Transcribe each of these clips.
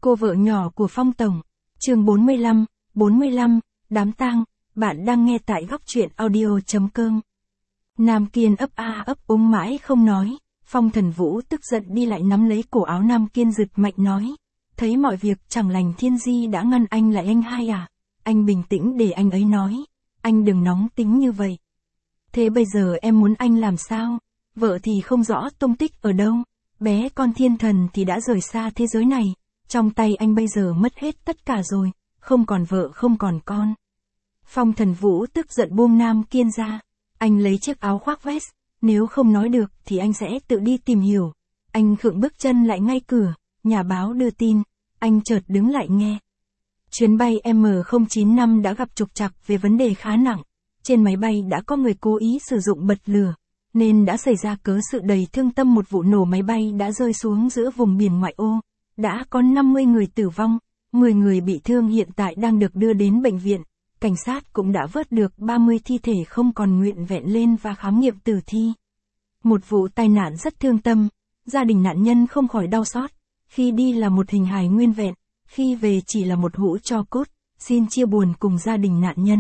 Cô vợ nhỏ của Phong Tổng. Chương 45, đám tang. Bạn đang nghe tại góc truyện audio.com. Nam Kiên ấp a ấp úng mãi không nói. Phong Thần Vũ tức giận đi lại nắm lấy cổ áo Nam Kiên giật mạnh nói. Thấy mọi việc chẳng lành Thiên Di đã ngăn anh lại anh hai à? Anh bình tĩnh để anh ấy nói. Anh đừng nóng tính như vậy. Thế bây giờ em muốn anh làm sao? Vợ thì không rõ tung tích ở đâu. Bé con Thiên Thần thì đã rời xa thế giới này. Trong tay anh bây giờ mất hết tất cả rồi. Không còn vợ không còn con. Phong Thần Vũ tức giận buông Nam Kiên ra. Anh lấy chiếc áo khoác vest. Nếu không nói được thì anh sẽ tự đi tìm hiểu. Anh khựng bước chân lại ngay cửa. Nhà báo đưa tin. Anh chợt đứng lại nghe. Chuyến bay M095 đã gặp trục trặc về vấn đề khá nặng. Trên máy bay đã có người cố ý sử dụng bật lửa. Nên đã xảy ra cớ sự đầy thương tâm, một vụ nổ máy bay đã rơi xuống giữa vùng biển ngoại ô. Đã có 50 người tử vong, 10 người bị thương hiện tại đang được đưa đến bệnh viện. Cảnh sát cũng đã vớt được 30 thi thể không còn nguyên vẹn lên và khám nghiệm tử thi. Một vụ tai nạn rất thương tâm, gia đình nạn nhân không khỏi đau xót. Khi đi là một hình hài nguyên vẹn, khi về chỉ là một hũ tro cốt, xin chia buồn cùng gia đình nạn nhân.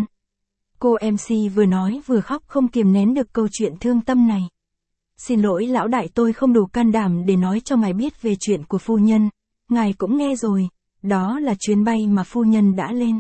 Cô MC vừa nói vừa khóc không kiềm nén được câu chuyện thương tâm này. Xin lỗi lão đại, tôi không đủ can đảm để nói cho ngài biết về chuyện của phu nhân. Ngài cũng nghe rồi, đó là chuyến bay mà phu nhân đã lên.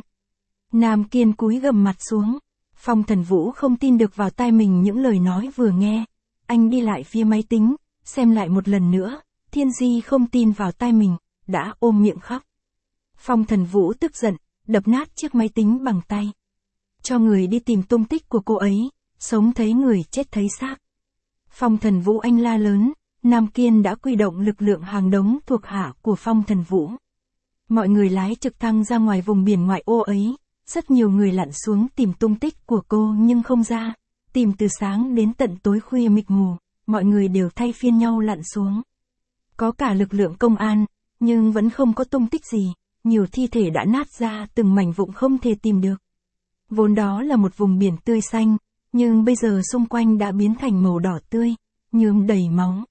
Nam Kiên cúi gằm mặt xuống. Phong Thần Vũ không tin được vào tai mình những lời nói vừa nghe. Anh đi lại phía máy tính, xem lại một lần nữa. Thiên Di không tin vào tai mình, đã ôm miệng khóc. Phong Thần Vũ tức giận, đập nát chiếc máy tính bằng tay. Cho người đi tìm tung tích của cô ấy, sống thấy người chết thấy xác. Phong Thần Vũ anh la lớn. Nam Kiên đã quy động lực lượng hàng đống thuộc hạ của Phong Thần Vũ. Mọi người lái trực thăng ra ngoài vùng biển ngoại ô ấy. Rất nhiều người lặn xuống tìm tung tích của cô nhưng không ra. Tìm từ sáng đến tận tối khuya mịt mù, mọi người đều thay phiên nhau lặn xuống. Có cả lực lượng công an, nhưng vẫn không có tung tích gì. Nhiều thi thể đã nát ra, từng mảnh vụn không thể tìm được. Vốn đó là một vùng biển tươi xanh, nhưng bây giờ xung quanh đã biến thành màu đỏ tươi, nhuộm đầy máu.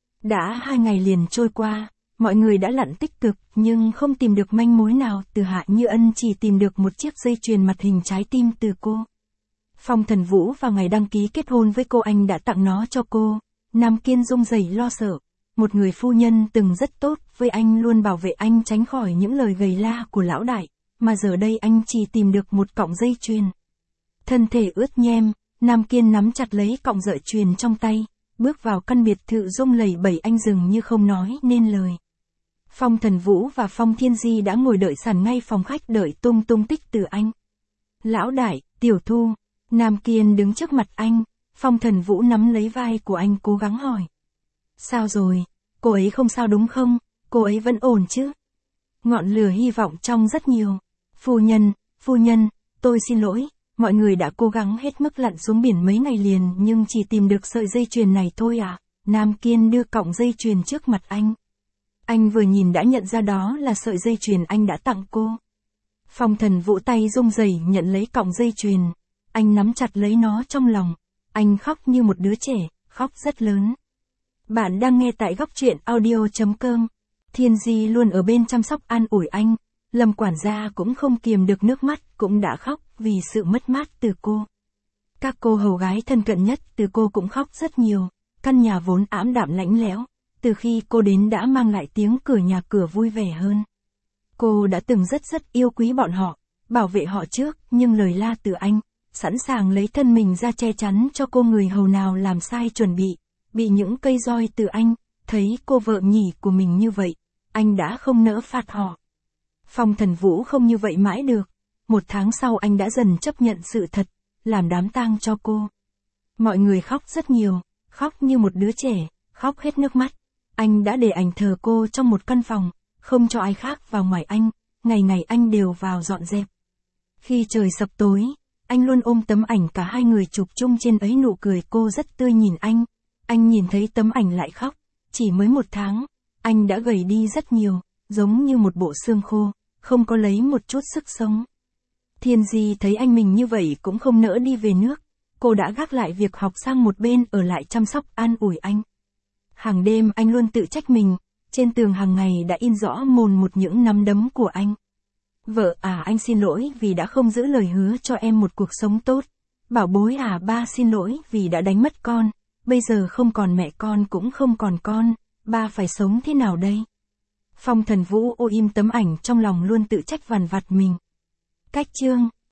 Đã 2 ngày liền trôi qua, mọi người đã lặn tích cực nhưng không tìm được manh mối nào. Từ Hạ Như Ân chỉ tìm được một chiếc dây chuyền mặt hình trái tim từ cô. Phong Thần Vũ vào ngày đăng ký kết hôn với cô anh đã tặng nó cho cô. Nam Kiên run rẩy lo sợ. Một người phu nhân từng rất tốt với anh, luôn bảo vệ anh tránh khỏi những lời gầy la của lão đại. Mà giờ đây anh chỉ tìm được một cọng dây chuyền. Thân thể ướt nhem, Nam Kiên nắm chặt lấy cọng dây chuyền trong tay. Bước vào căn biệt thự rung lẩy bẩy, anh dường như không nói nên lời. Phong Thần Vũ và Phong Thiên Di đã ngồi đợi sẵn ngay phòng khách đợi tung tích từ anh. Lão đại, Tiểu Thu. Nam Kiên đứng trước mặt anh. Phong Thần Vũ nắm lấy vai của anh cố gắng hỏi. Sao rồi? Cô ấy không sao đúng không? Cô ấy vẫn ổn chứ? Ngọn lửa hy vọng trong rất nhiều. Phu nhân, tôi xin lỗi. Mọi người đã cố gắng hết mức lặn xuống biển mấy ngày liền nhưng chỉ tìm được sợi dây chuyền này thôi à. Nam Kiên đưa cọng dây chuyền trước mặt anh. Anh vừa nhìn đã nhận ra đó là sợi dây chuyền anh đã tặng cô. Phong Thần Vũ tay run rẩy nhận lấy cọng dây chuyền. Anh nắm chặt lấy nó trong lòng. Anh khóc như một đứa trẻ, khóc rất lớn. Bạn đang nghe tại góc truyện audio.com. Thiên Di luôn ở bên chăm sóc an ủi anh. Lâm quản gia cũng không kiềm được nước mắt, cũng đã khóc vì sự mất mát từ cô. Các cô hầu gái thân cận nhất từ cô cũng khóc rất nhiều. Căn nhà vốn ảm đạm lạnh lẽo, từ khi cô đến đã mang lại tiếng cười nhà cửa vui vẻ hơn. Cô đã từng rất yêu quý bọn họ, bảo vệ họ trước, nhưng lời la từ anh, sẵn sàng lấy thân mình ra che chắn cho cô. Người hầu nào làm sai chuẩn bị những cây roi từ anh, thấy cô vợ nhỉ của mình như vậy, anh đã không nỡ phạt họ. Phong Thần Vũ không như vậy mãi được. 1 tháng sau anh đã dần chấp nhận sự thật, làm đám tang cho cô. Mọi người khóc rất nhiều, khóc như một đứa trẻ, khóc hết nước mắt. Anh đã để ảnh thờ cô trong một căn phòng, không cho ai khác vào ngoài anh, ngày anh đều vào dọn dẹp. Khi trời sập tối, anh luôn ôm tấm ảnh cả hai người chụp chung, trên ấy nụ cười cô rất tươi nhìn anh. Anh nhìn thấy tấm ảnh lại khóc. Chỉ mới 1 tháng, anh đã gầy đi rất nhiều, giống như một bộ xương khô, không có lấy một chút sức sống. Thiên Di thấy anh mình như vậy cũng không nỡ đi về nước. Cô đã gác lại việc học sang một bên, ở lại chăm sóc an ủi anh. Hàng đêm anh luôn tự trách mình, Trên tường hàng ngày đã in rõ mồn một những nắm đấm của anh. Vợ à, anh xin lỗi vì đã không giữ lời hứa cho em một cuộc sống tốt. Bảo bối à, ba xin lỗi vì đã đánh mất con. Bây giờ không còn mẹ con cũng không còn con. Ba phải sống thế nào đây? Phong Thần Vũ ôm im tấm ảnh trong lòng luôn tự trách vằn vặt mình. Cách chương